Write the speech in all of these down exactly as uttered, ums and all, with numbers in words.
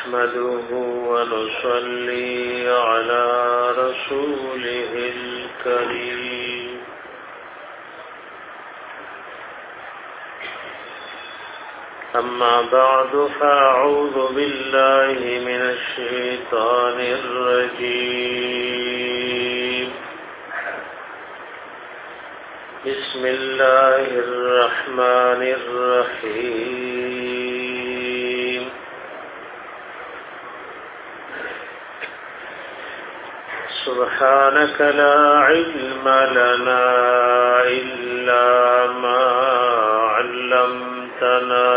نحمده ونصلي على رسوله الكريم أما بعد فأعوذ بالله من الشيطان الرجيم بسم الله الرحمن الرحيم سبحانك لا علم لنا إلا ما علمتنا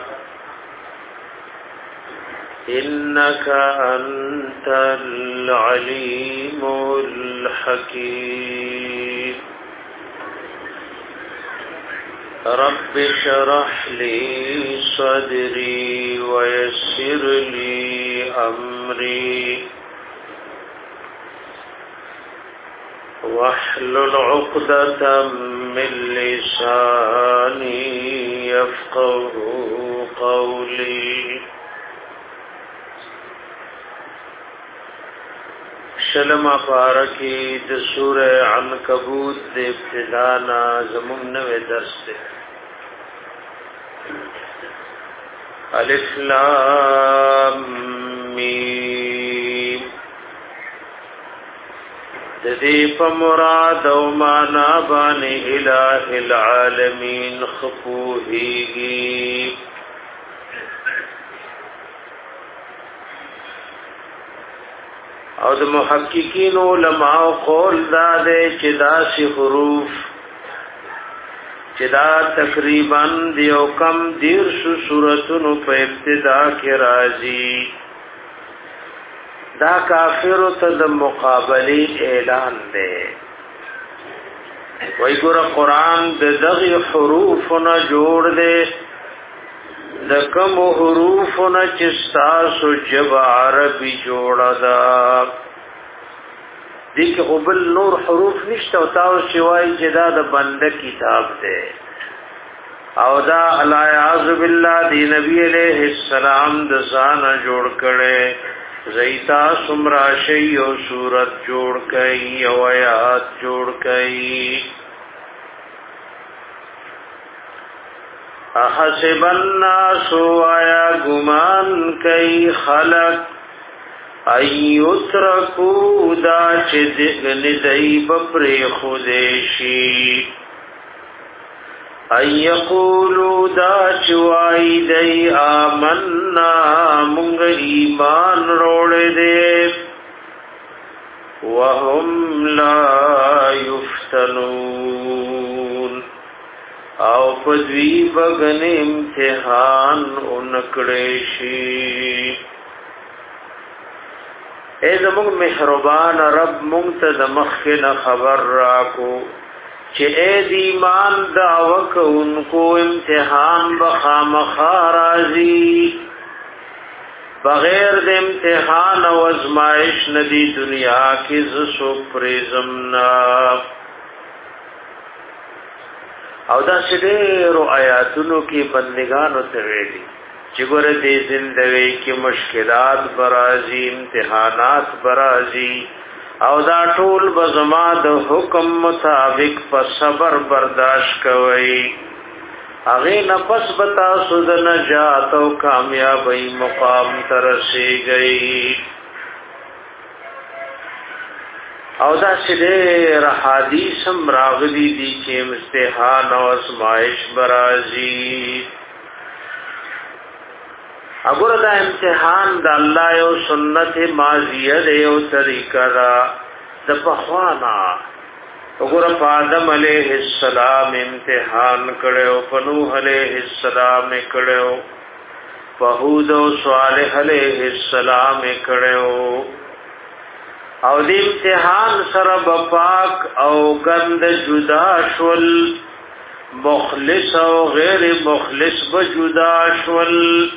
إنك أنت العليم الحكيم رب اشرح لي صدري ويسر لي أمري واحلل عقدة من لساني يفقه قولي شلم پارکی د سورہ عنکبوت د ابتدانا زمون نوے درس دے الف لام میم د دې په مراد او معنا باندې الہ العالمین خفوهیږي او د محققین علماء قول دا دے چې دا سی حروف چې دا تقریبا دیو کم دیر شو سورتونو په ابتدا کې راځي دا کافر ته د مقابله اعلان دی وای ګور قرآن د دغه حروفونه جوړ دی د کوم حروفونه چې تاسو جب عربي جوړه ده دي کې قبل نور حروف نشته او تاسو شوای چې دا د بنده کتاب ده او دا الیاذ بالله دی نبی علیہ السلام د ځان جوړ کړي زیتا سمرا شی او صورت جوړ کړي او آیات جوړ کړي احسب الناس آیا گمان کئی خلق ایترکو دا چه دگن دی بپری خودشی ایقولو دا چوائی دی آمنا منگ ایمان روڑ دے وهم لا یفتنون او پدوی بگن امتحان انکڑیشی اے زمون محربان رب منتد مخن خبر راکو چه اے دیمان دعوک انکو امتحان بخام خارازی بغیر د امتحان و ازمائش ندی دنیا کی زسو پریزمنا او دا شډېرو آیاتونو کې بندگانو ته ویلي چې ګوره دې زندګۍ کې مشکلات برازي امتحانات برازي او دا ټول بزما د حکم مطابق په صبر برداشت کوي هغه نه پس بتا سود نجات او کامیابی مقام ترسيږي او دا شدیر حدیث هم راغلی دی چې امتحان او ازمائش برازي اگر دا امتحان د الله او سنت ماضیه دی او طریقه دا د پخوانا اگر آدم علیہ السلام امتحان کړو په نوح علیہ السلام کړو په هود او صالح علیہ السلام کړو او د امتحان سره بپاک او گند جدا شول مخلص او غیر مخلص بجدا شول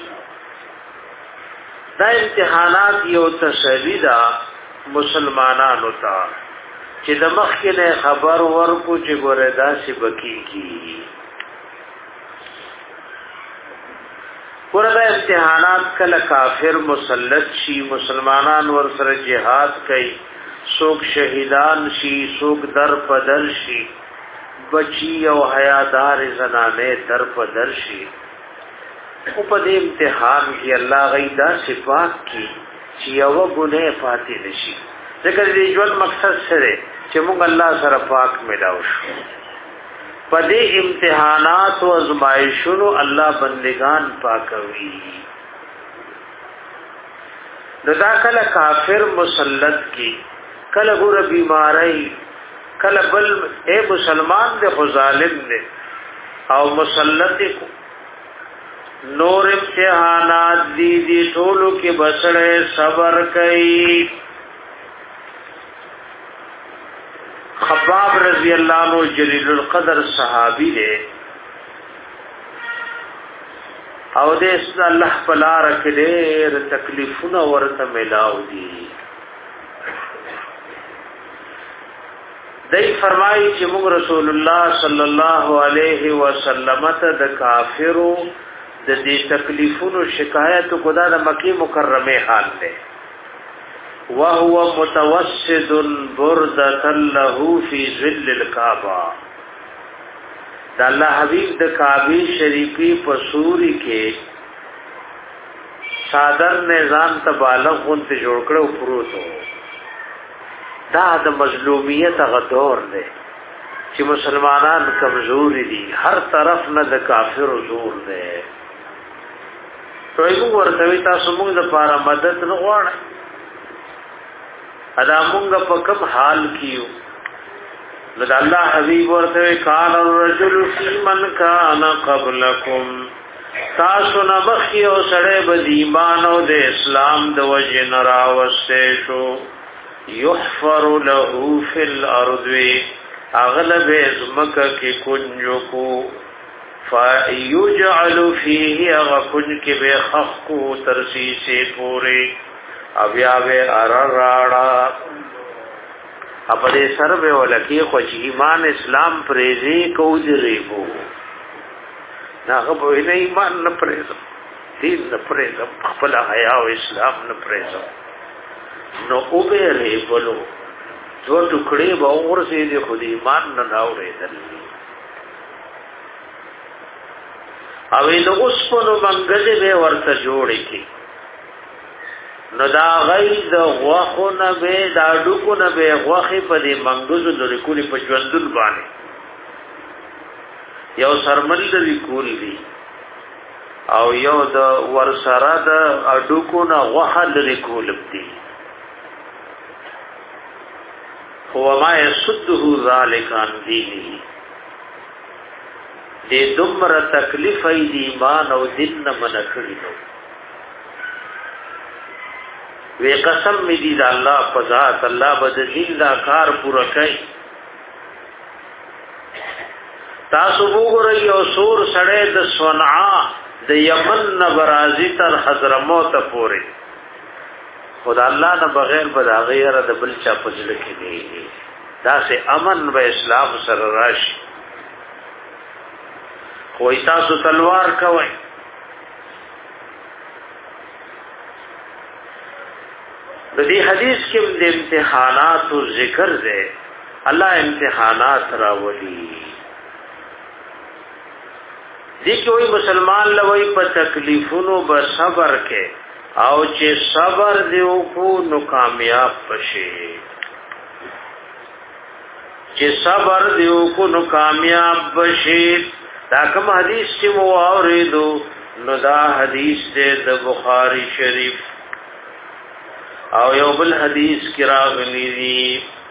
دا امتحانات یو تسلی دا مسلمانانو ته چې د مخکې نه خبر ورکو چې ګوره دا سی بکی کی ورته امتحانات کله کافر مسلط شي مسلمانان ور سره jihad کوي څوک شهیدان شي څوک در پدر شي بچي او حیادار زنانه در پدر شي او په دې امتحان کې الله غیدا صفات کی چې یو ګناه پاتې نشي ځکه دې ژوند مقصد سره چې موږ الله سره پاک ملاو شو په دې امتحانات او ازمایښونو الله بندگان پاکوي دا کله کافر مسلط کی کله ګور بیماری کله بل اے مسلمان دے خو ظالم دے او مسلط کو نور امتحانات دی دی ټولو کې بسړې صبر کوي خباب رضی اللہ عنہ جلیل القدر صحابی دے او دې الله پلا رکھ دې تکلیفونه ورته ملاو دي دای فرمایي چې موږ رسول الله صلی الله علیه وسلم ته د کافرو د دې تکلیفونو شکایت کو دا د مکی مکرمه حال ده وهو متوسد برده له فی ظل الكعبه دا الله حبیب د کعبه شریفی په سوري کې صادر نظام تبالغ غونته جوړ کړو پروتو دا د مظلومیت غدور دی چې مسلمانان کمزوري دي هر طرف نه د کافر زور دی توي ورته تاسو موږ د پاره مدد نه غواړو ادا موږ په کوم حال کیو نو د الله حبيب ورته قال الرجل في من كان قبلكم تاسو نه بخي او سړې بد ایمان او د اسلام د وجه نراوسته شو يحفر له في الارض اغلب ازمک کی کنجو کو فیجعل فيه اغکن کی بے خخ کو ترسی سے پورے ابیاوے ارراڑا اپنے سر بے ولکی خوش ایمان اسلام پریزی کو جریبو ناغب وینا ایمان نپریزم دین نپریزم خپلا حیاء و اسلام نپریزم نو او به ری بولو جو ټکړې به ورسې دي خو دې ایمان نه راوړېدل او نو اوس په نو منګلې به ورته جوړې کی نو دا غي د غوخو نه به دا ډوکو نه به غوخې په دې منګزو لري کولی په ژوندون باندې یو سرمن لري کولی دی او یو د ورسره د ډوکو نه غوخه لري کولم دی هو ما يسده ذلك عن دينه دې دمر تکلیف ای دی ایمان او دین من کړی نو وی قسم می دی د الله په ذات الله بد دین دا کار پورا کوي تاسو وګورئ یو سور سړی د صنعاء د یمن نبرازی تر حضرموت پورې خدا الله نه بغیر بد غیر د بل چا پجل کې دی دا سه امن و اسلام سره راشي خو تاسو تلوار کوي د دې حدیث کې د امتحانات او ذکر ده الله امتحانات راولي دي کوئی مسلمان لوي په تکلیفونو به صبر کې او چې صبر دیو کو نو کامیاب بشي چې صبر دیو کو نو کامیاب بشي دا کوم حدیث چې مو اوریدو نو دا حدیث د بخاری شریف او یو بل حدیث کې راغلی دی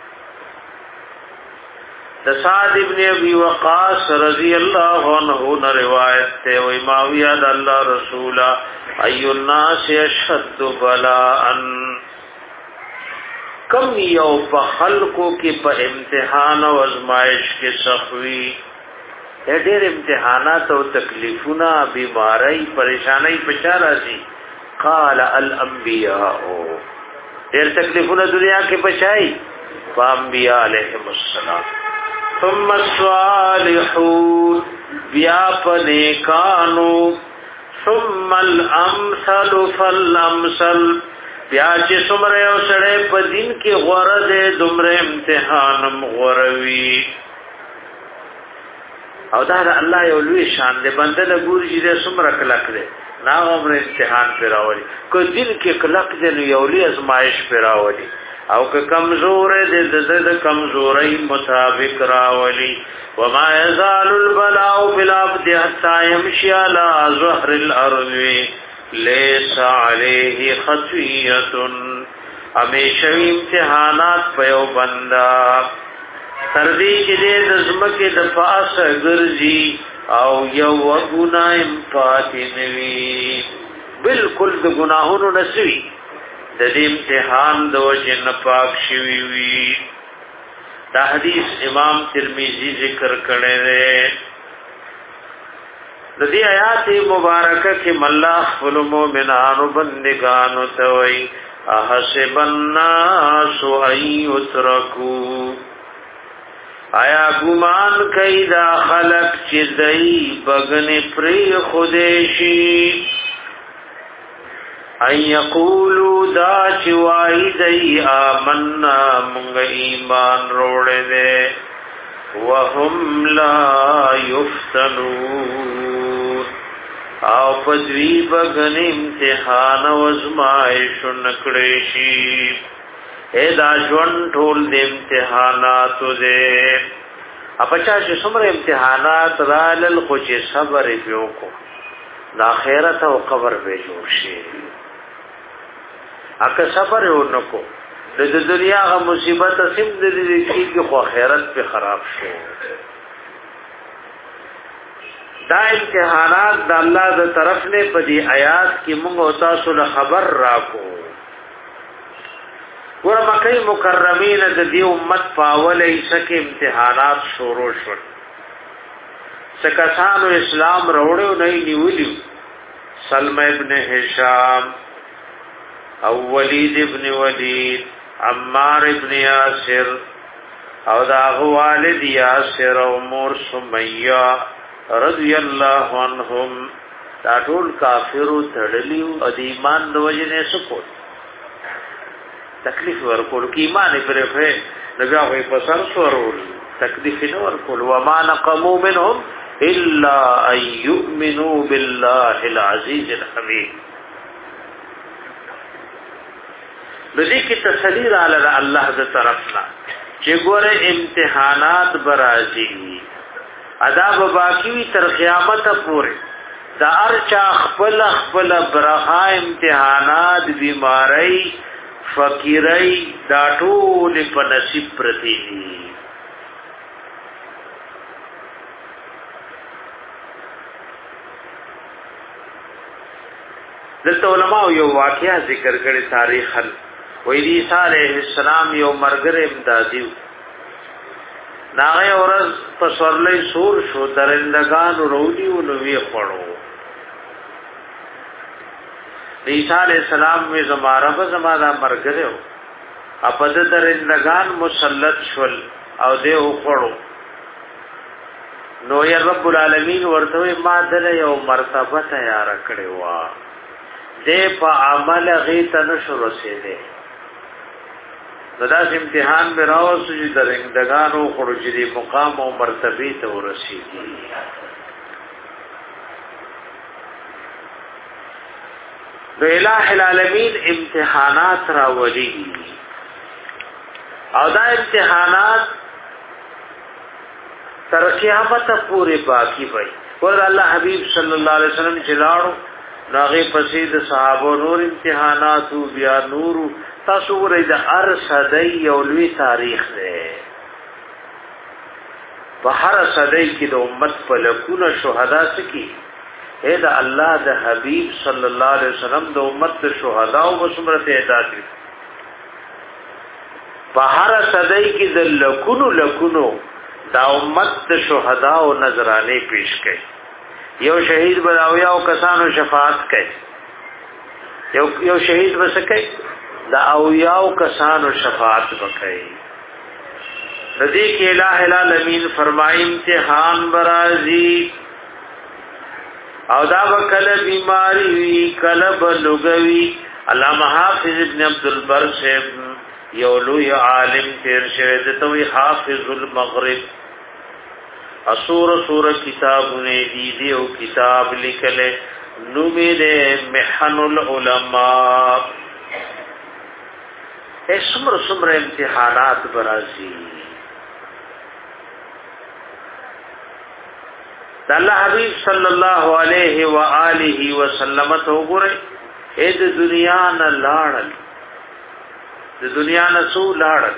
د سعد ابن ابي وقاص رضی الله عنه نے روایت ته او ماویہ د الله رسول ای الناس اشد بلاء کم یو په خلقو کې په امتحان او ازمائش کې سخوي ډېر امتحانات او تکلیفونه بیماری پریشانی پچا راځي قال الانبیاء ډېر تکلیفونه دنیا کې پچای انبیاء علیهم السلام ثم الصالحون بیا پنیکانو ثم الامثل فالامثل بیا چې څومره یو سړی په دین کې غوړه دې دومره امتحانم غوړوي او دا الله یو لوی شان دې بنده له ګوري چې څومره کلک دې نا عمر امتحان پیراولي کو دین کې کلک دې نو یو لوی ازمایش پیراولي او که کمزور دې د کمزوري مطابق راولي وما يزال البلاء بالعبد حتى يمشي على ظهر الارض ليس عليه خطيئه همیشه امتحانات په بندا تردی چې د زمکه د پاسه ګرځي او یو ګنایم پاتې نوي بالکل د ګناهونو نسوي د دې امتحان د وجه نه پاک شوی وي دا حدیث امام ترمذی ذکر کړی دی د دې آیات مبارکه کې الله خپل مؤمنانو بندگانو ته وایي احسب الناس ان يتركوا آیا ګمان کوي دا خلق چې دای بغنی پری خودشي ان یقولوا دا چې وای دای آمنا مونږ ایمان وروړې دي وهم لا یفتنون او پدوی بغنی امتحان او ازمایش نکړې شي اے دا ژوند ټول د امتحاناتو دې اپچا چې څومره امتحانات رالل خو چې صبر یې وکړو د آخرت او قبر به جوړ شي اګه صبر ونکو د دنیا غ مصیبت سم د دې کې خو آخرت په خراب شي دا امتحانات د الله د طرف نه په دې آیات کې موږ او تاسو له خبر راکو ور مکه مکرمین د دې امت پاولې سکه امتحانات شروع شول سکاسانو اسلام وروړو نه نیولیو سلمہ ابن هشام او ولید ابن ولید عمار ابن یاسر او دا والد یاسر او مور سمیہ رضی الله عنهم دا ټول کافرو تړلیو او د ایمان د وجنه سپورت تکلیف ورکول کی ایمان پرې په لگا وي په سر سورول تکلیف نو ورکول وما نقموا منهم الا ان يؤمنوا بالله العزيز الحميد لذي کی تسلی علی الله ذ طرفنا چې ګوره امتحانات برازي عذاب باقی تر قیامت پورې دا ارچا خپل خپل برها امتحانات بیماری فقیرای دا ټول په نصیب پرتی دي دلته علماء یو واقعیا ذکر کړي تاریخ وې دی عیسی علیہ السلام یو مرګره امدادیو ناغه اورز په سورلې سور شو درندگان وروډیو نو وی خړو عیسی علیہ السلام می زماره به زماده مرګره اپد درندگان مسلط شول او دې وخړو نو یا رب العالمین ورته ما دل یو مرتبه تیار کړی وا دې په عمل غیت نشو رسیدې دا امتحان به راوځي چې درندگان او خروجي مقام او مرتبه ته ورسیږي د الٰه العالمین امتحانات راولي او دا امتحانات تر قیامت پورې باقی وي ور الله حبیب صلی الله علیه وسلم جلاړو ناغه پسې د صحابه نور امتحانات او بیا نور تاسو ورې د ارصدی یو لوی تاریخ دی په هر صدی کې د امت په لکونه شهدا سکی اے دا الله د حبیب صلی الله علیه وسلم د امت د شهدا او بسمره تعداد په هر صدی کې د لکونو لکونو دا امت د شهدا او نذرانه پیش کړي یو شهید بلاویا او کسانو شفاعت کړي یو یو شهید وسکي دا اویا او کسانو شفاعت وکړي رضی کی الٰه العالمین فرمایي امتحان برازي او دا وکله بیماری وی کله بلغوی. علامہ حافظ ابن عبد البر سے یو لوی عالم تیر شوی دتوی حافظ المغرب. اسور سور کتابونه دی دیو کتاب لیکله نومی دے محن العلماء. اے سمر سمر امتحانات برازی. دا اللہ حبیب صلی اللہ علیہ وآلہ وسلم تو گرے اے دا دنیا نا لاڑل دا دنیا نا سو لاڑل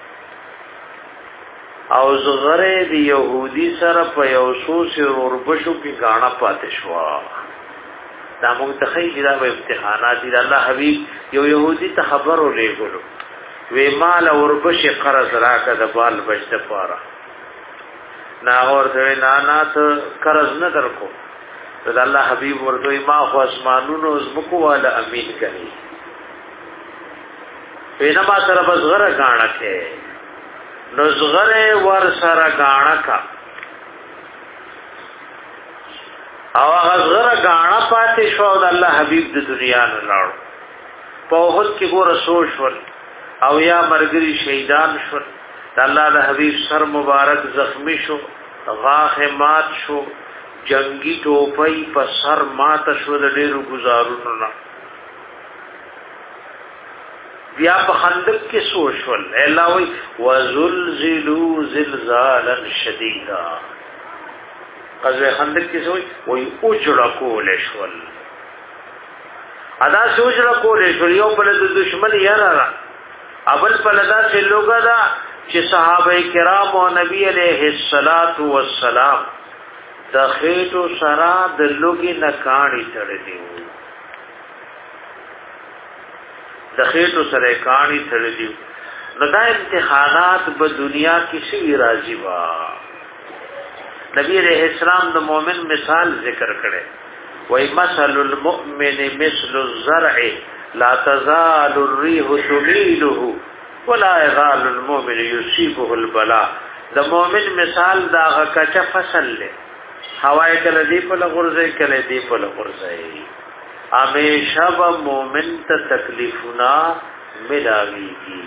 او زغره دی یهودی سره په یو سو سر وربشو کی گانا پاتشوا. دا متخیل دا به امتحانات دی. الله حبیب یو یهودی ته خبر ولېګلو وی مال وربش قرض راکه د بال بچته پاره نا ورته نه نه ته قرض نه درکو. دا الله حبیب ورته ما خو اسمانونو زمکو والا امین کړي پیدا ما سره بزغره غاڼه کې نو زغره ور سره غاڼه کا او غزغره غاڼه پاتې شو. د الله حبیب د دنیا نه لاړ په وخت کې ګور سوچ ور او یا مرګري شهیدان شو. د الله د حبیب سر مبارک زخمی شو غاخ مات شو جنگی ټوپۍ په سر مات شو د ډیرو گزارونو نه. بیا په خندق کې سوچ ول الله وی وزلزلوا زلزالا شدیدا. غزوه خندق کې سوچ وی اوجړه کول شول ادا سوچړه کول شول یو بل د دشمن یاره را اول پلدا سے لوګا دا چې صحابه کرام او نبی علیہ الصلات والسلام د خېټو سرا د لوګي نه کاڼي تړلې وو د خېټو سره کاڼي تړلې نو دا امتحانات په دنیا کې شي راځي وا. نبی علیہ السلام د مؤمن مثال ذکر کړي وای مثل المؤمن مثل الزرع لا تزال الريح تميله ولا يزال المؤمن يصيبه البلاء. د مؤمن مثال دا غکچ فصل له هواي کله دی په لغورځي کله دی په لغورځي همیشه به مؤمن ته تکلیفونه ملاويږي.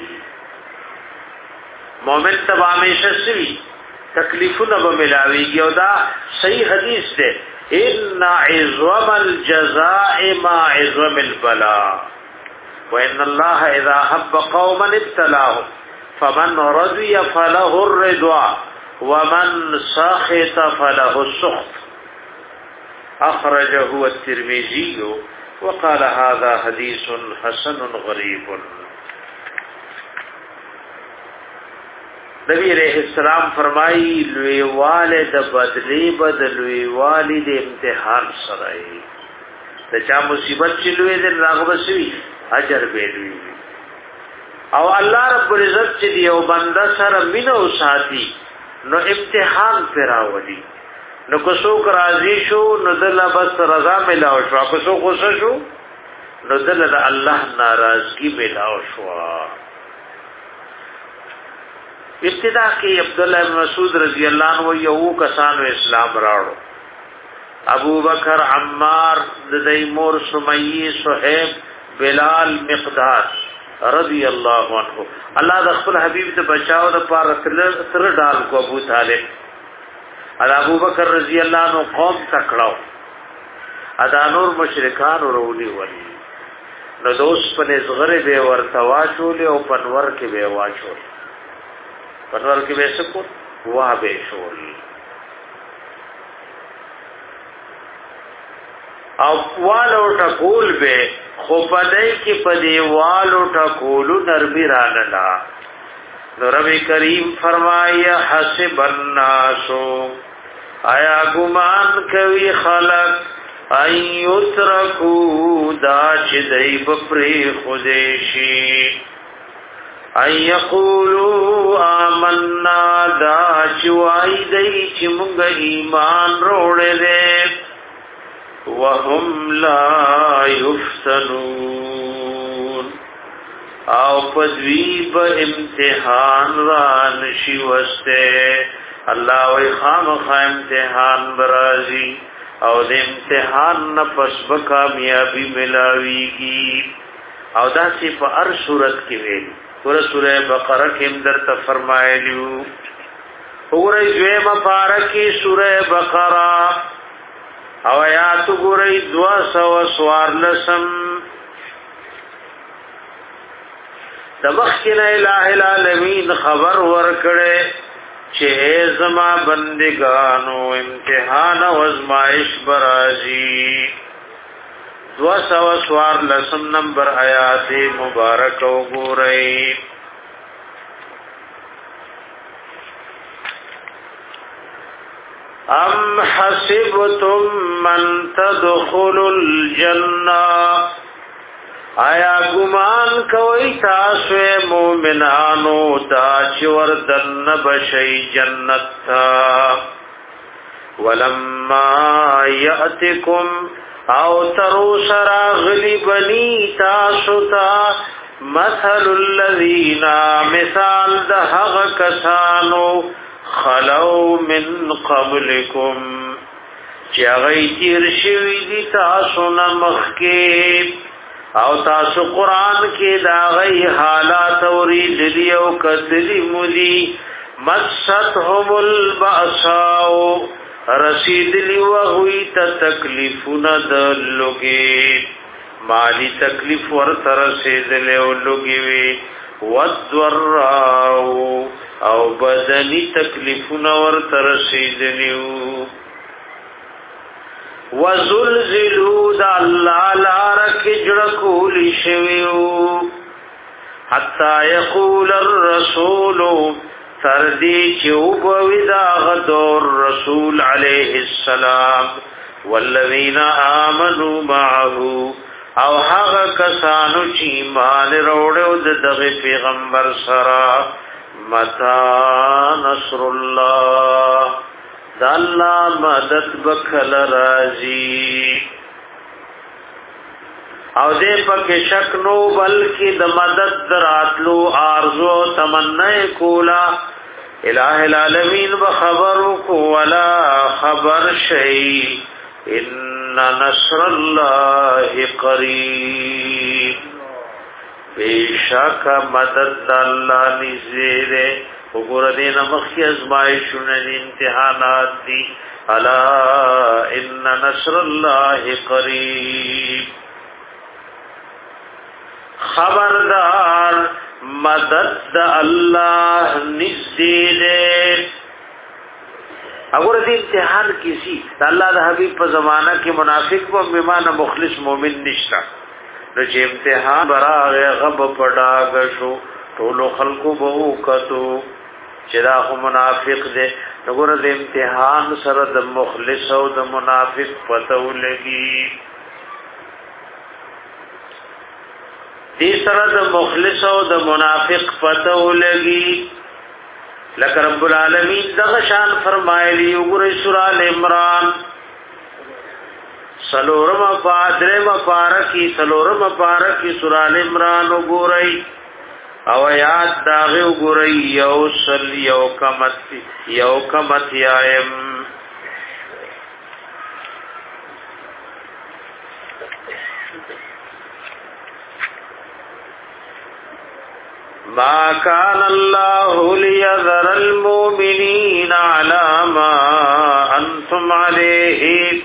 مؤمن ته همیشه سوي تکلیفونه به ملاويږي او دا صحیح حدیث ده ان عظم الجزاء ما عظم البلاء وان الله اذا حب قوما ابتلاهم فمن رضي فله الرضا ومن سخط فله السخط. اخرجه الترمذي وقال هذا حديث حسن غريب. نبی علیہ السلام فرمائی لوی والد بدلی بدلوی والد امتحان سرائی دا چا مصیبت چلوی دن راغبسوی اجر بیلوی او اللہ رب العزت چلی او بندہ سر منو ساتی نو امتحان پیراولی نو کسوک راضی شو نو دل بس رضا ملاو شو کسوک غصہ شو نو دل دا اللہ ناراضگی ملاو شو. ابتدا کې عبداللہ بن مسعود رضی اللہ عنہ یو کسانو اسلام راړو ابو بکر عمار دایمور سمیہ صہیب بلال مقداد رضی اللہ عنہ. الله د خپل حبیب ته بچاو د پاره تر ډال کو ابو طالب ابو بکر رضی اللہ عنہ قوم تکړو ادا نور مشرکان ورولي ولي نو دوس په نزغره به ورتوا شول او پنور کې به واچول پنور کې به سکو وا به شول او والو ټکول به خو پدای کې پدی والو ټکول نرمی رانلا. نو رب کریم فرمایا حسب الناس آیا گمان کوي خلق ایترکو دا چې دای بپری خودشي ای یقولو آمنا دا چوائی دی چی منگا ایمان روڑے دے وهم لا یفتنون او پدویب امتحان رانشی وستے اللہ وی خام خواہ امتحان برازی او د امتحان نه پس به کامیابی ملاویږي او دا چې په هر صورت کې ویل ور سوره بقره کې اندر ته فرمایلیو وګورئ دویمه پاره کې سوره بقره او آیات وګورئ دو سو څوارلسم د مخکې الہ العالمین خبر ورکړي چې زما بندگانو امتحان او ازمائش برازي دو سو سوار لسم نمبر آیات مبارک وګورئ ام حسبتم من تدخلوا الجنه آیا گمان کوي تاسو مومنانو دا چور دن بشي جنت تا ولما ياتكم او ترو سرا غلبني تاسو تا مثل الذين مثال دهغ کسانو خلو من قبلكم چاغی تیر شوی دی تاسو نمخکی او تاسو قرآن کې دا غي حالات اوریدلی او کتلی مودي مستهم البأساء رسیدلی وغوی ته تکلیفونه د لوګي مالی تکلیف ورته رسیدلی او لوګي وی والضراء او بدنی تکلیفونه ورته رسیدلی وزلزلوا دا اللہ لارک جڑکول شویو حتی یقول الرسول تردی چوبوی دا غدور رسول علیہ السلام والذین آمنوا معه او حق کسانو چی مان روڑو دغ پیغمبر سرا متا نصر اللہ دا اللہ مدد بکل رازی او دے پک شک نو بلکی د مدد دراتلو آرزو تمنی کولا الہ العالمین بخبرو کو ولا خبر شئی ان نصر اللہ قریب بیشک مدد اللہ نزیرے وګور دې نمخي ازمایښونه دي امتحانات دي الا ان نصر الله قریب خبردار مدد الله نږدې ده وګور دې امتحان کیسی الله د حبیب په زمانہ کې منافق و بیمانه مخلص مؤمن نشتا نو چې امتحان براغه غب پډاګ شو ټول خلقو بو کتو چې دا خو منافق دی وګوره د امتحان سره د مخلص او د منافق پته ولګي دې سره د مخلص او د منافق پته ولګي لکه رب العالمین دغه شان فرمایلی وګوره سورہ ال عمران سلورم پادرم پارکی سلورم پارکی سورہ ال عمران وګورئ او یاد داغه وګورئ یو سل یو کمت یو کمت یایم ما كان الله ليذر المؤمنين على ما انتم عليه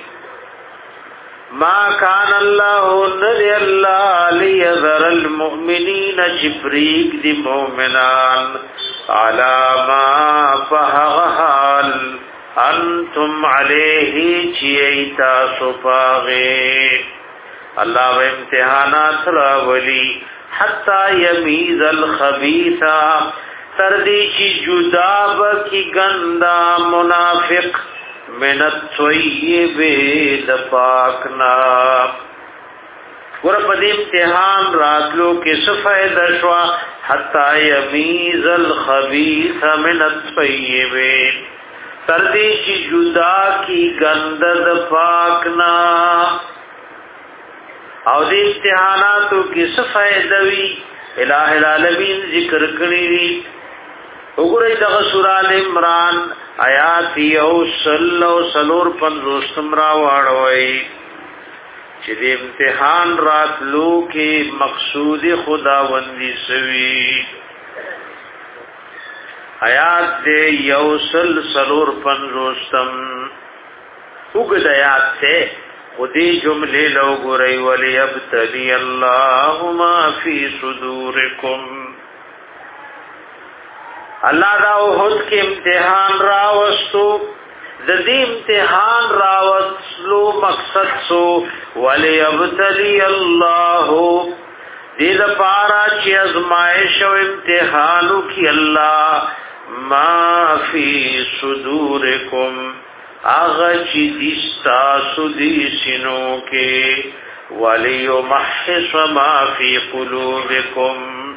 ما كان الله نذ الله ليذر المؤمنين جبريك دي مؤمنان على ما فحال انتم عليه چيتا صفاغه الله و امتحانات راولي حتى يميز الخبيث تردی چی جداب کی گندا منافق من الطیب د پاکنا ور په دې امتحان راتلو کې څه فائدہ شو حتا یمیز الخبیث من الطیب تردی چی جدا کی گند د پاکنا او دې امتحاناتو کې څه فائدہ وی الہ العالمین ذکر کړی وګورئ د سورہ ال عمران آیات یو سل او سلور پنځوستم را واړوي چې د امتحان راتلو کې مقصود خداوندی سوي. آیات دې یو سل سلور پنځوستم وګد آیات ته خودی جمله لو ګورئ وليبتلي الله ما في صدوركم. الله دا وحد کې امتحان راوستو د دې امتحان راوستلو مقصد سو وليبتلي الله دې د پارا چې ازمائش او امتحانو کې الله ما فی صدورکم اغه چې دستا سودی سينو کې وليمحص ما فی قلوبکم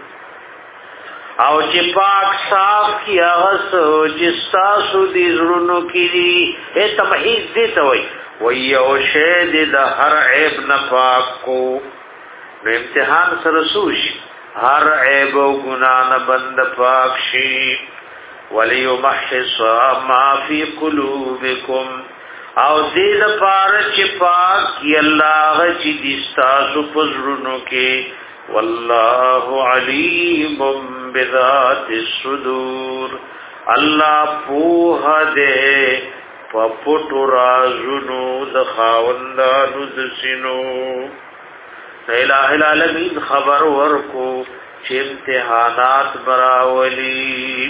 او چې پاک صاف کی هغه چې تاسو دې زړونو کې دي اے تمحیز دې ته وای وای او شه دې د هر عیب نه پاک کو نو امتحان سره سوشي هر عیب او ګناه نه بند پاک شي وليمحص ما فی قلوبکم او دې د پاره چې پاک کی الله چې دې تاسو په زړونو کې والله علیم بذات الصدور الله پوه دې په پټو رازونو د خاوندانو د سينو. الہ العالمین خبر ورکو چې امتحانات براولي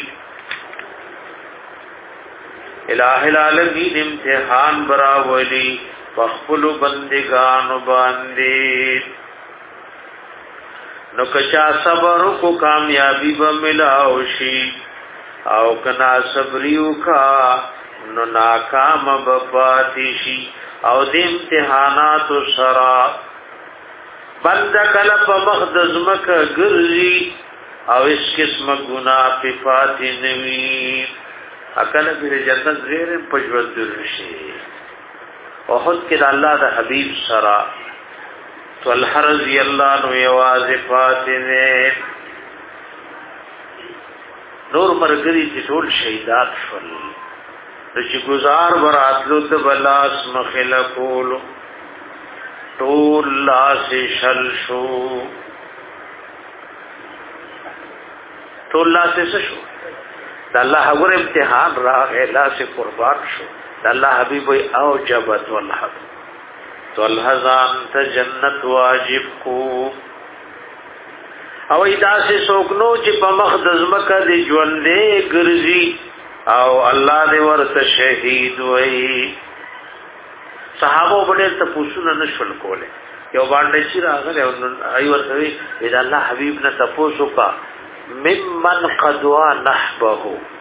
الہ العالمین امتحان براولي خپل بندگانو باندې نو کچا صبر کو کامیابی به ملاو شي او کنا صبریو کا نو ناکام به پاتې شي او د امتحانات سرا بند کله په مخدز مکه ګرځي او اس قسم ګناه په پاتې نوي اکل به جنت زیر پجوت درشي او خود کې د الله د حبيب سرا طلحه رضی الله عنه یواز فاطمه نور مرګري چې ټول شهیدات شول د چې گزار براتلو د بلاس مخله کول ټول لاس شل شو ټول لاس شو د الله غور امتحان راغی لاس قربان شو د الله حبيب او جبت والحب تو الحزان ته جنت واجب کو او ایدا سے سوکنو چې په مخدز مکه دی ژوندې ګرځي او الله دې ورته شهید وای. صحابه په ډېر ته پوښتنه نشول کوله یو باندې چې راغله ای ورته وی دا الله حبیب نه تاسو کا ممن قدوا نحبه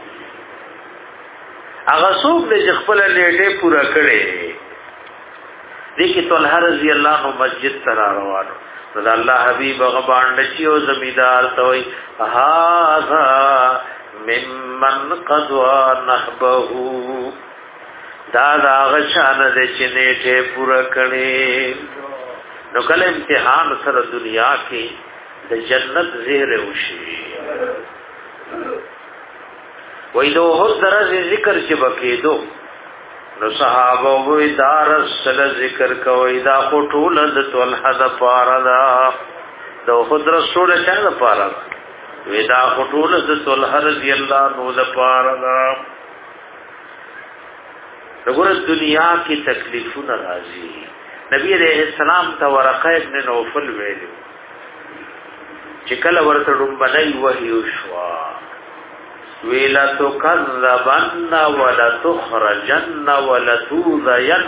هغه څوک چې خپل لیټه پورا کړي دیکھ طلحه رضی الله عنه مسجد ترا روانو رضا الله حبیب غبان چې او زمیدار توي هاذا ممن قدوا نحبه دا دا غشان دې چې نیټه پورا کړي نو کله امتحان سره دنیا کې د جنت زیره وشي وې دوه درجه ذکر چې بکیدو نو صحابه وې دار سره ذکر کوي دا ټول د طلحه د پاره دا د خود رسول شه د پاره وې دا ټول د طلحه رضی الله عنه د پاره دا وګوره دنیا کې تکلیفونه راځي. نبی عليه السلام ته ورقه ابن نوفل ویلو چې کله ورته ډومبنای وحی وشوا ویلا تو کذبن ولا تخرجن ولا توذین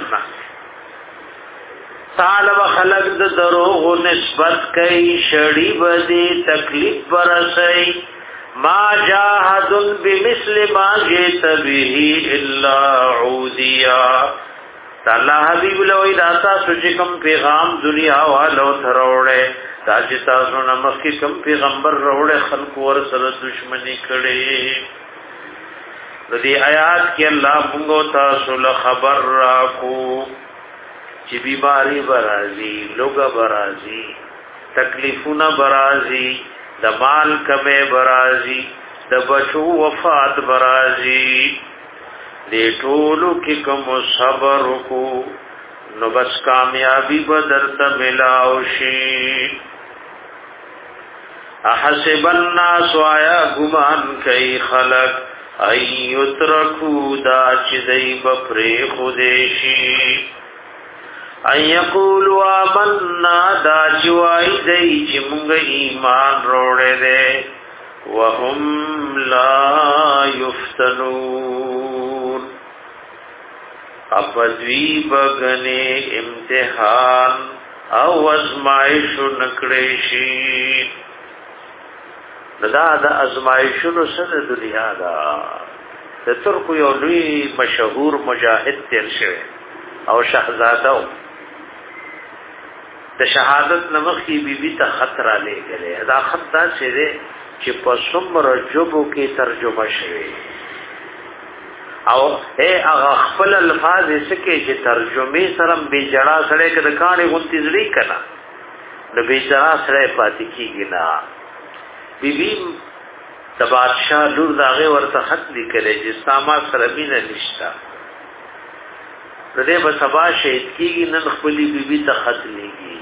طالب خلق د دروغ نسبت کوي شړی بدی تکلیف برسي ما جاهد بمثل ما جئت به الا عودیا. الله حبیب له ایداتا سچکم پیغام دنیا والو تروړې دا چې تاسو نمخ کې کم پیغمبر روړې خلق ور سره دشمنی کړي. د دې آیات کې الله موږ تاسو له خبر راکو چې بیماری برازي لوګه برازي تکلیفونه برازي د مال کمه برازي د بچو وفات برازي دې ټولو کې کوم صبر کو نو بس کامیابی بدرته ملاو شي احسب الناس آیا گمان کئی خلق ایترکو دا چدئی بپری خودشی ان یقولوا آمنا دا چوائی دی چی منگ ایمان روڑے دے وهم لا یفتنون اپدوی بگنے امتحان او ازمائش نکڑیشی دا دا ازمائشونو سره دنیا دا د ترکو یو لوی مشهور مجاهد تیر شوی او شهزاده د شهادت نمخ کی بی بی ته خطر علی گله دا خط دا سره چې په څومره جوبو کې ترجمه شوی او اے هغه خپل الفاظ سکه چې ترجمه سره به جړه سره کده کانه غونتی زړی کنا د به جړه سره پاتې کیږي نه بی بی د بادشاہ لور داغه ورته خط لیکلی چې ساما سره مینه نشتا دې په سبا شهید کیږي نن خپلې بی بی ته خط لیکي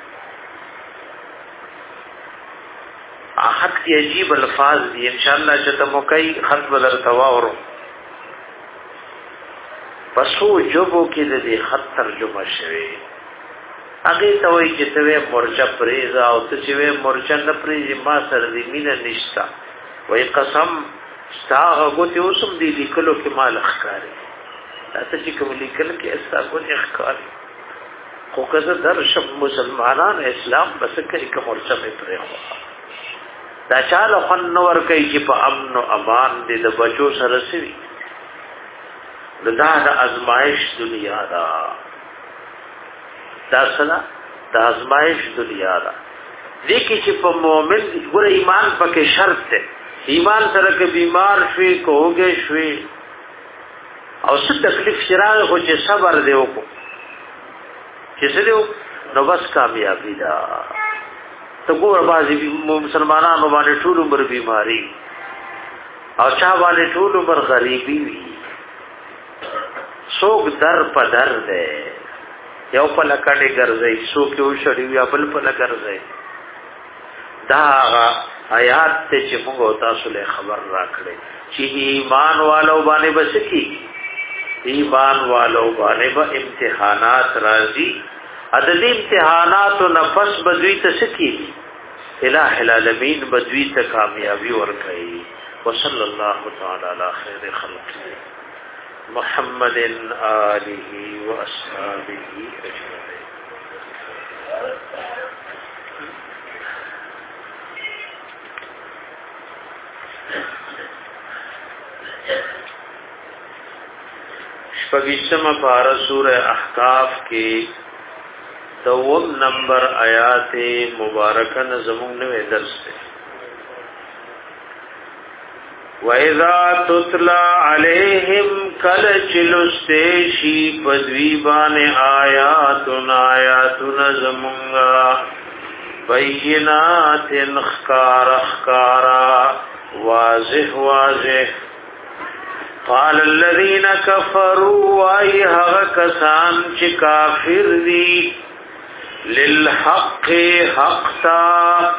خط کې عجیب الفاظ دي ان شاء الله چې ته موکي خط بدل تواورو پسو جوبو کې دې خط ترجمه شوی هغه ته وایي چې ته مورچا پریزا او ته چې مورچا نه پریزي ما سره دې مینه نشتا وای قسم ستاغه ګوتې اوسم دې لیکلو کې مال ښکاري دا ته چې کوم لیکل کې استا ګوتې ښکاري خو کزه درشم مسلمانان اسلام بس کې کوم مورچا په پرې دا چاله خن نور کوي چې په امن او امان دې د بچو سره سوي دا د ازمائش دنیا دا دا سلا د ازمائش دنیا دا لیکي چې په مؤمن ګور ایمان پکې شرط ده ایمان سره کې بیمار شوي کوګې شوي او څه تکلیف شراغ خو چې صبر دی وکړو چې څه دی نو بس کامیابی دا ته ګور بازي مسلمانانو باندې ټول عمر بیماری او چا باندې ټول عمر غریبي وي څوک در په در ده یو په لکړې ګرځي څوک یو شړی یا بل په لګرځي دا آیات ته چې موږ تاسو له خبر راکړې چې ایمان والو باندې بس کی ایمان والو باندې به امتحانات راځي عدد امتحانات او نفس بدوی ته سکی الہ العالمین بدوی ته کامیابی ورکړي وصلی الله تعالی علی خیر خلقه محمد آله واصحابه اجمعین. شپږم پارا سورہ احقاف کې دوم نمبر آیات مبارکه زموږ نوې درس ده. وَإِذَا تُتْلَى عَلَيْهِمْ كَلَّ چلوستیشی پدویبان آیاتنا آیاتنا زمونگا بینات اخکار اخکارا واضح واضح قال الذين كفروا ايها کسان چې کافر دي للحق حقتا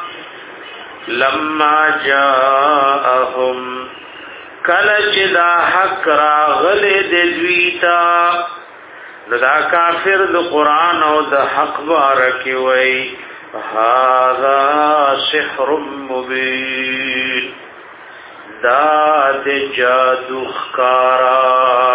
لما جاءهم کله چې دا حق راغله د دویتا دا کافر د قران او د حق بارکی وای هذا سحر مبين دا د جادو خارا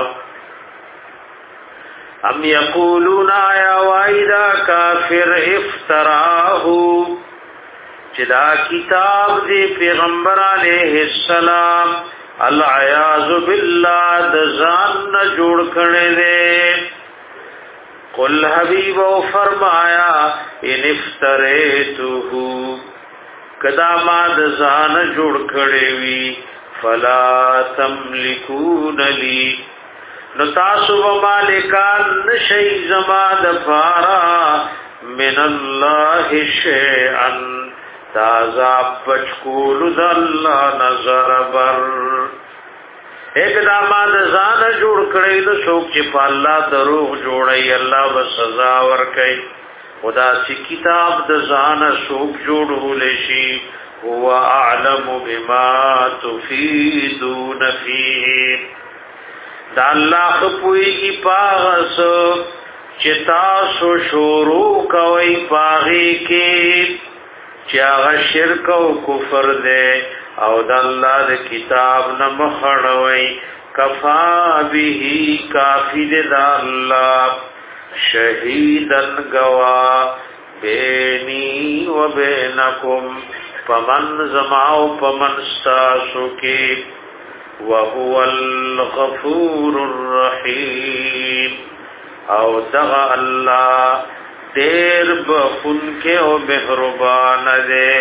ام یقولون یا وایدا کافر افتراه چې دا کتاب دی پیغمبر علیہ السلام العیاذ بالله د ځان نه جوړ کړي دي. قل حبیب او فرمایا ان افتریته کدا ما د ځان جوړ کړي وی فلا تملكون لي نو تاسو مالکان نشي زما د فارا من الله شيئا تازاب بچکول د الله نظر بر اقدامات ځان جوړ کړی نو څوک چې په الله دروغ جوړي الله به سزا ورکړي خدا چې کتاب د ځان څوک جوړول شي هو اعلم بما تفيدون فيه دا الله خپوي کی پاغس چې تاسو شروع کوي پاغي کې چې هغه شرک او کفر دی او د الله د کتاب نه مخړوي کفا به کافی د الله شهیدن گوا بینی و بینکم فمن زماو فمن ستاسو کی وهو الغفور الرحیم او دغا اللہ دیر بخون کے او مہربان دے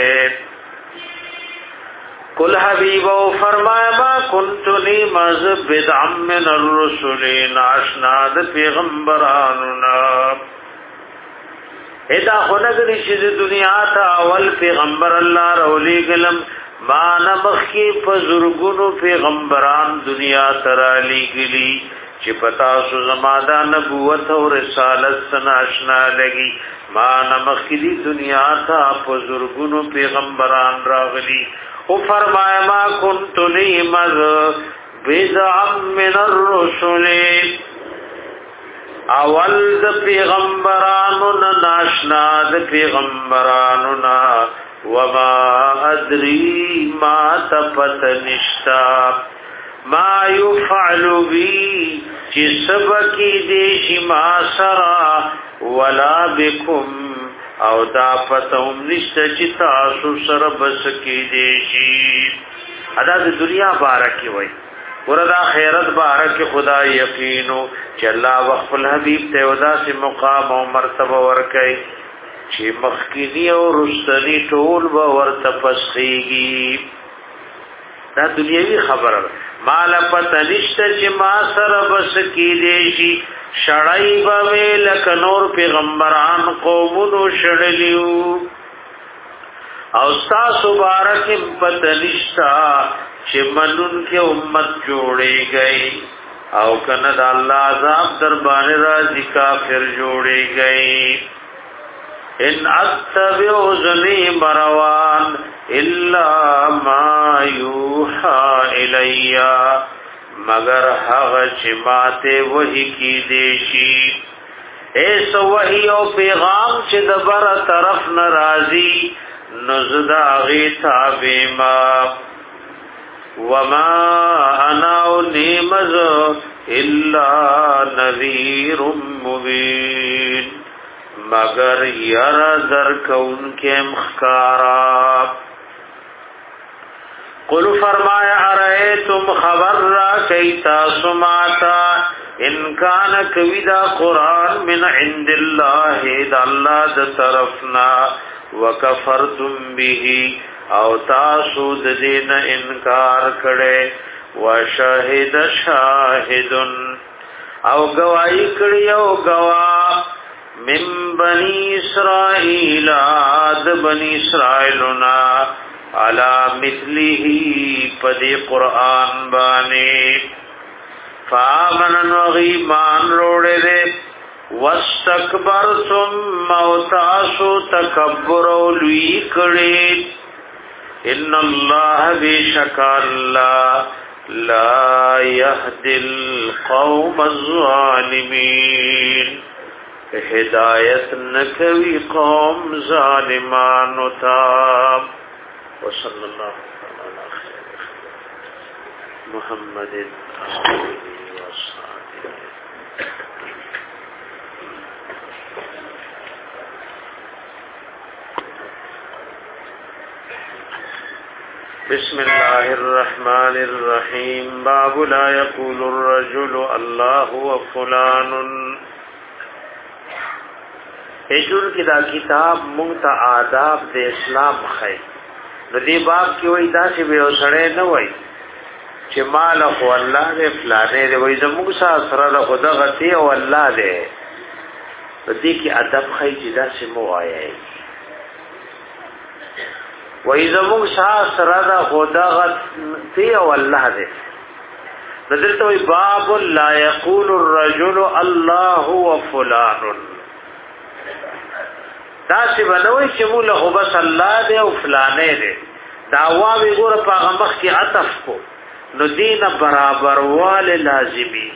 کل حبیب او فرمایا ما کنتنی مذب بدعم من الرسولین اشناد پیغمبرانونا ادا خونگلی چیز دنیا تا اول پیغمبر اللہ رولی گلم ما نمخ کی پزرگونو پیغمبران دنیا ترالی گلی چی پتا سو زمادہ نبوت و رسالت سناشنا لگی ما نمخ کی دی دنیا تا پزرگونو پیغمبران راغلی او فرمایا ما کنت نیمز بدعم من الرسول اول د پیغمبرانو ناشنا د پیغمبرانو نا وما ادری ما تپت نشتا ما یفعل بی چی سبکی دیشی ما سرا ولا بکم او دا پتهم نشتا چی تاسو سر بسکی دیشی ادا دا دنیا بارکی وی وردا خیرت بارک خدا یقینو چی اللہ وقف الحبیب تیودا سی مقام و مرتبہ ورکی چی مخکینی و رستنی ټول با ورتپسخیگی دا دنیاوی خبر مال پتا نشتا چی ما سر بسکی دیشی شڑائی باوی لک نور پیغمبران قومونو شڑلیو او ستاسو بارکم پتا نشتا چی منون کے امت جوڑے گئی او کند اللہ عذاب دربان رازی کافر جوڑے گئی ان اتبعو زنی مروان الا ما یوحا الیا مگر حق چماتے وحی کی دیشی ایس وحی او پیغام چی دبر طرف نرازی نزد آغیتا بیما وما اناو نیمز الا نذیر مبین مگر یر در کون کے مخکارا قل فرمایا ارائیتم خبر را کیتا سماتا انکان کویدا قرآن من عند اللہ دا اللہ دا طرفنا وکفرتم به او تاسو د دین انکار کړي وشاهد شاهدن او گواہی کړي او گوا من بنی اسرائیل اد بنی اسرائیلنا علی مثله پدی قرآن باندې فامنن وغیمان روڑے دے واستکبرتم موتاسو تکبر اولوی کڑی ان اللہ بیشک اللہ لا یهدی القوم الظالمین ہدایت نکوی قوم ظالمانو تا وصلی اللہ علیہ محمد بسم الله الرحمن الرحيم باب لا يقول الرجل الله وفلان اجر کی دا کتاب مونږ ته آداب د اسلام خای د دې باب کې وای دا چې به وسړې نه وای چې مال خو الله دې فلانه دې وای زموږ سره له خدا غتی او الله دې د دې کې ادب خای چې دا چې مو وایي وای زموږ ساس را دا خداغت تی او الله دې بدلته وای باب لا یقول الرجل الله وفلان دا څه بنوي چې موږ له بس الله دې او فلانه دې دا واوی ګور په غمخ کې عطف کو نو دین برابر وال لازمی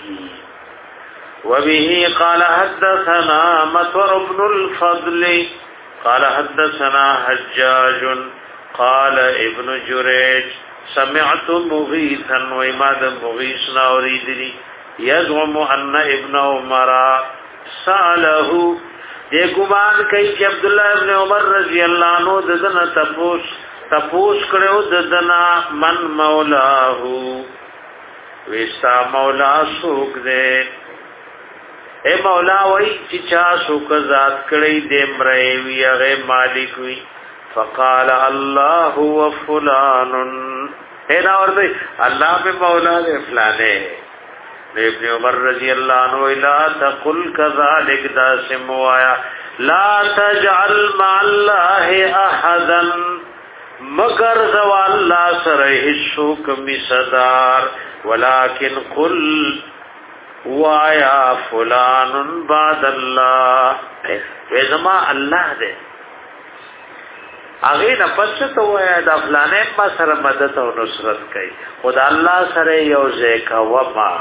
وبه قال حدثنا مطر بن الفضل قال حدثنا حجاج قال ابن جريج سمعت مغيثا وإماد مغيثنا أريدني يزعم أن ابن عمر سأله یہ گمان کئی کہ عبداللہ ابن عمر رضی اللہ عنہ ددنا تپوس تپوس کرو ددنا من مولاہو ویستا مولا سوک دے اے مولا وی چچا سوک ذات کڑی دے مرائیوی اغی مالک وی فقال اللہ و فلان اے نا اور دے اللہ پہ مولا دے فلانے ابن عمر رضی اللہ عنہ لا تقل كذلك دا سموایا لا تجعل مع الله احدا مگر زو اللہ سره شوک مصدار ولكن قل وایا فلان بعد الله وزما الله دے اگے نہ پس تو وایا دا فلانے ما سره مدد او نصرت کوي خدا الله سره یو ځای کا وما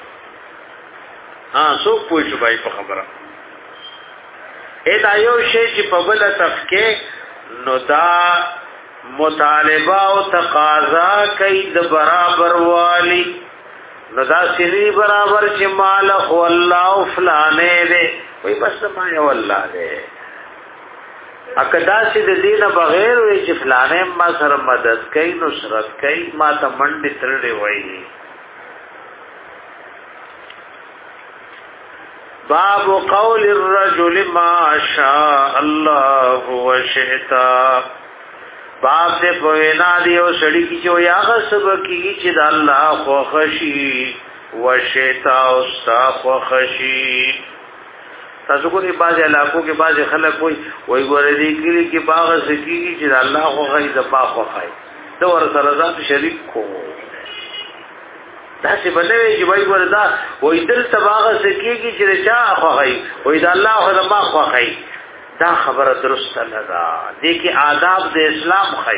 ها سو پوښ بای په خبره اې دا یو شی چې په بل تفکه نو دا مطالبه او تقاضا کوي د برابر والی نو دا سری برابر چې مال خو الله او فلانه دې وای بس ما یو الله دې اکدا چې د دینه بغیر وي چې فلانه ما سره مدد کوي نصرت کوي ما ته منډه ترړې وایي باب قول الرجل ما شاء الله وشئت باب دې په وینا دی او سړی کی چې یا غصب کی چې د الله خو خشي وشئت او ستا خو خشي تاسو کوی باز علاقو کې باز خلک وای وای ګورې دي کلی کې باغ سکیږي چې د الله خو غي د با خو خای دا ور سره ذات شریک کو دا څه بلوي چې وای وردا وای دل تباغه سکیږي چې چا خوغی وای دا الله خو د ما خوغی دا خبره درست نه ده دي کې آداب د اسلام خای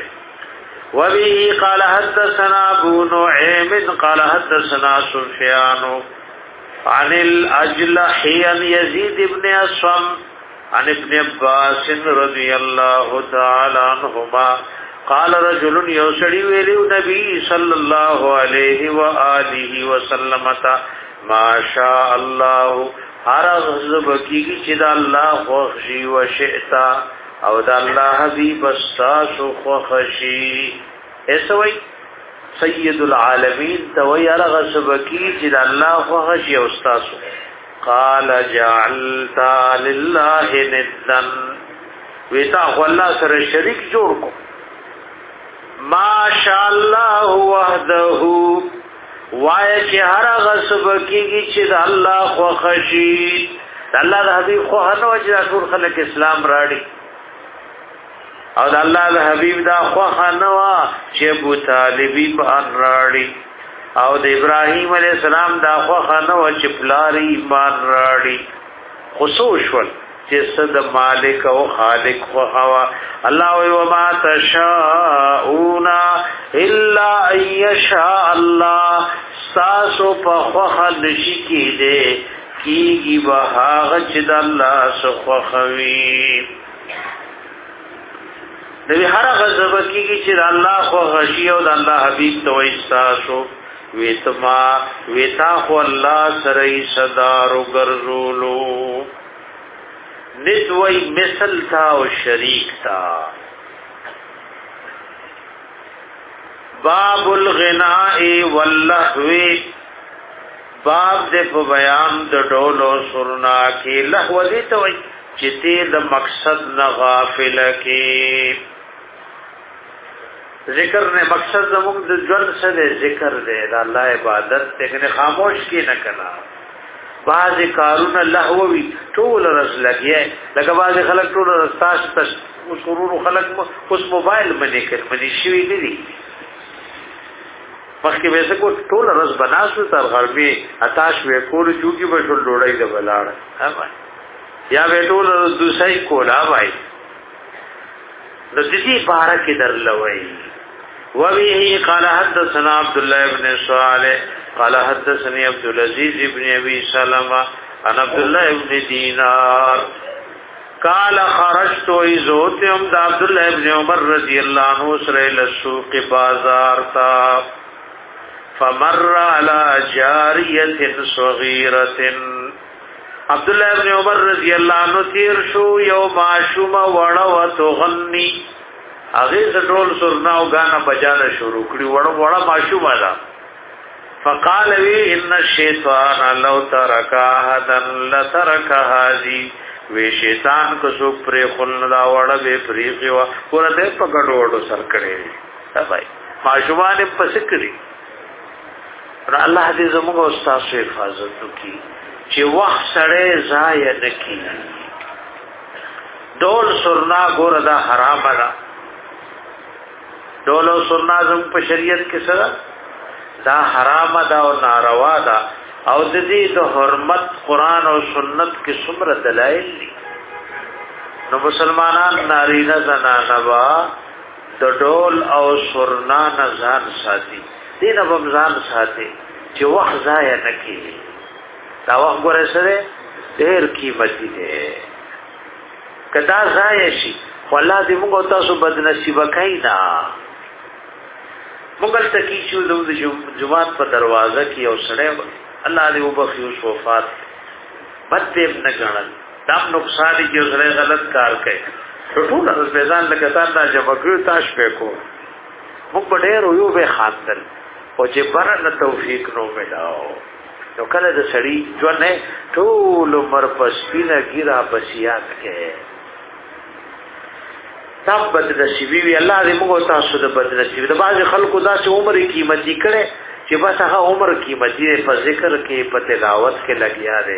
وبه قال حدثنا ابو نعيم قال حدثنا سفيان عن الاجلح عن يزيد بن اسلم عن ابن عباس رضي الله تعالى عنهما قال رجل يوسري ویلو نبی صلی الله علیه و آله وسلم تا ما شاء الله هر غضب کیږي چې د الله خوښي او شئتا او د الله حبیب استاسو خوښي اسوي سید العالمین توي هر غضب کیږي چې د الله خوښي او استاسو قال جعلت لله ندا ویتا الله سره شریک جوړ کو ما شاء الله وحده وای چې هر غصب کیږي چې د الله خو خشي د الله د حبيب خو هنو چې ټول خلک اسلام راړي او د الله د حبيب دا خو هنو چې ابو طالبي بان راړي او د ابراهيم عليه السلام دا خو هنو چې پلاری ایمان راړي خصوص ول چې صد مالک او خالق خو هوا الله و ما تشاءون الا ان يشاء الله ساسو په خو نشي کېده کیږي به هغه چې د الله سو خوي دوی هر غضب کیږي چې د الله خو غشي او د الله حبيب توي ساسو ویتما ویتا خو الله سره صدارو ګرځولو ندوی مثل تا او شریک تا باب الغناء واللهو باب دې په بیان د ډولو سرنا کې لهو دې ته وي چې دې د مقصد نه غافل کې ذکر نه مقصد زموږ د ژوند سره ذکر دې د الله عبادت ته خاموش کې نه کنا بعض کارونه لهو وی ټول رس لګي لکه بعض خلک ټول رستاش تش شروع خلق اوس موبایل باندې کړ باندې شوی نه دي مخکې به څه کو ټول رس بناسو تر غربي اتاش وې کور جوګي به ټول ډوړای د بلاړ یا به ټول دوسای کولا وای د دې بارا کې درلوي وبه قال حدثنا عبد الله بن صالح قال حدثني عبد العزيز بن ابي سلمة عن عبد الله بن دينار قال خرجت ايزوتم عبد الله بن عمر رضي الله عنه سره للسوق بازار تا فمر على جاريه صغيره عبد الله بن عمر رضی الله عنه تیر شو یو معشومه وړه و تغنی هغه ټول سرنا او غانا بجانا شروع کړي وړه وړه معشومه ده فقال وی ان الشیطان لو ترک احدن لترک هذه وی شیطان کو سو پر خل دا وړه به پریږي وا ورته پکړو وړو سر کړي بھائی معشومان په سکري الله دې زموږ استاد حفاظت وکړي چې وخت سره ضایع نکړي ډول سرنا ګور دا حرام ده ډول سرنا زم په شریعت کې سره دا حرام ده او ناروا ده او د دې د حرمت قران او سنت کې څومره دلایل دي نو مسلمانان نارینه زنانه وا د ډول او سرنا نه ځان ساتي دین په ځان ساتي چې وخت ضایع نکړي دا وخت ګوره سره ډېر قیمتي دی کدا ضایع شي والله دې موږ تاسو بد نصیب کاینا موږ ته کی چې د جمعات په دروازه کې او سړی الله دې وبخښي او وفات بد دې نه غنل دا نقصان کې سره غلط کار کوي ټول از میزان لګتار دا جبګو تاش په کو موږ ډېر یو به خاطر او چې برنه توفیق نو ملاو نو کله د سړی ژوند نه ټول عمر پس پینا ګیرا بسیات کې تب بد نصیبی وی الله دې موږ تاسو د بد نصیب د باز خلکو دا چې عمر قیمتي کړي چې بس هغه عمر قیمتي په ذکر کې په تلاوت کې لګیا دی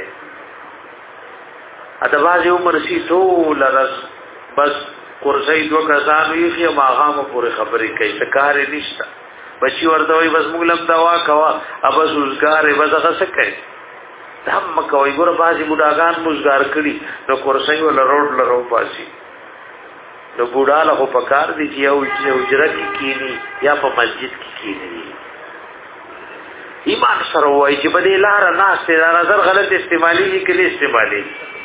اته باز عمر سي ټول رس بس قرزي دو کسان وی چې ماغه پورې خبرې کوي تکار نشته بچی ورته وي بس موږ لم دوا کوا ابس روزګار بس هغه څه کوي هم کوي ګور بازي بډاګان روزګار کړي نو قرزي ول روډ لرو پاسي نو بوډاله په پکار دي چې یو چې اجرت کې کینی یا په مسجد کې کینی ایمان سره وای چې په دې لار نه ستاره نظر غلط استعمالي کې استعمالي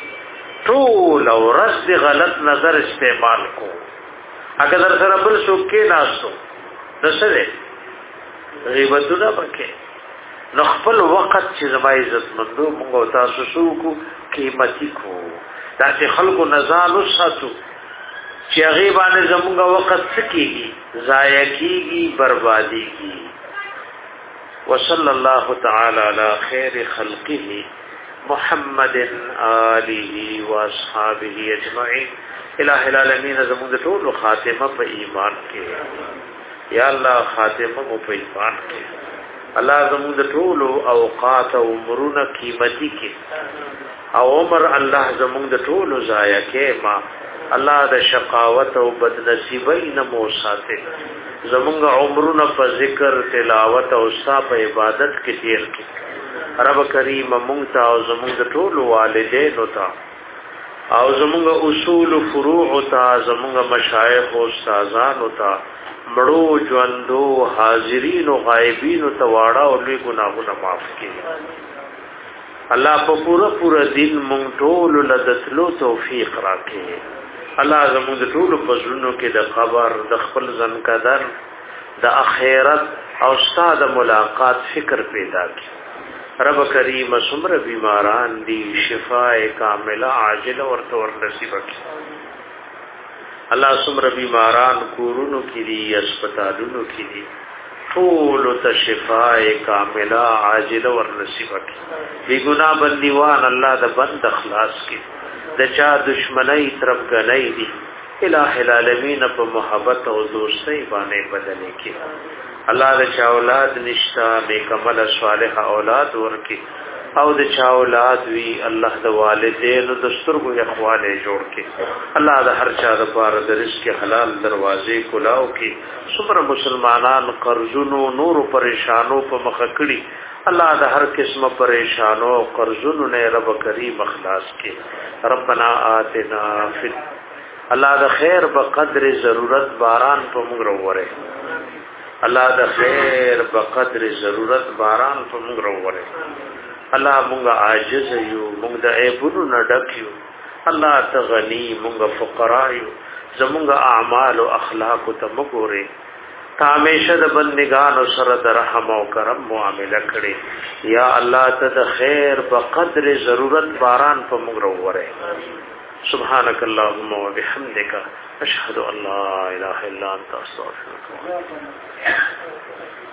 ټول او رد غلط نظر استعمال کو اگر سره بل څوک کې ناسو دسره غیبتونه پکې نو خپل وخت چې زما عزت مندو موږ تاسو شو کو قیمتي کو دا چې خلکو نزال وساتو چې هغه باندې زموږ وخت سکیږي ضایع کیږي بربادي کیږي وصلی الله تعالی علی خیر خلقه محمد آله واصحابه اجمعین الہ العالمین زموږ ټول خاتمه په ایمان کې یا الله خاتمه مو په ایمان کې الله زموږ ټول اوقات او عمرونه قیمتي کې او عمر الله زموږ ټول ضایع کې ما الله د شقاوت او بد نصیبۍ نه مو ساتي زمونږ عمرونه په ذکر تلاوت او صاحب عبادت کې تیر کړي رب کریم مونږ ته او زمونږ ټول والدینو ته او زمونږ اصول فروع ته زمونږ مشایخ او استادانو ته مړو ژوندو حاضرین او غایبین ته واړه او لوی ګناهونه معاف کړي الله په پورا پورا دین مونږ ټول لدتلو توفیق راکړي الله زموږ ټول په ژوندو کې د خبر د خپل ځن قدر د اخرت او استاد ملاقات فکر پیدا کړي رب کریم سمر بیماران دی شفاء کامله عاجله ورته ور نصیب کړي الله سمر بیماران کورونو کې دي هسپتالونو کې دي ټول ته شفاء کامله عاجله ور نصیب کړي بی ګناه بندیوان الله د بند اخلاص کړي د چا دشمنی طرف غنۍ دي الہ العالمین په محبت او دوستۍ باندې بدلې کې الله د چا اولاد نشتا نیک عمل صالح اولاد ورکي او د چا اولاد وی الله د والدینو د سترګو اخواله جوړ کړي الله د هر چا لپاره د رزق حلال دروازې کلاو کړي څومره مسلمانان قرضونو نور پریشانو په مخ کړي الله د هر قسمه پریشانو قرضونو نه رب کریم اخلاص کړي ربنا آتنا فی الله د خیر په قدر ضرورت باران په موږ وروره الله د خیر په قدر ضرورت باران په موږ وروره الله مونږه عاجز یو مونږ د عیبونو نه ډک یو الله ته غنی مونږه فقرا یو زمونږه اعمال او اخلاق ته مګوري تا همیشه د بندگانو سره د رحم او کرم معامله کړي یا الله ته د خیر په قدر ضرورت باران په موږ وروره سبحانك اللهم وبحمدك اشهد ان لا اله الا انت استغفرك واتوب اليك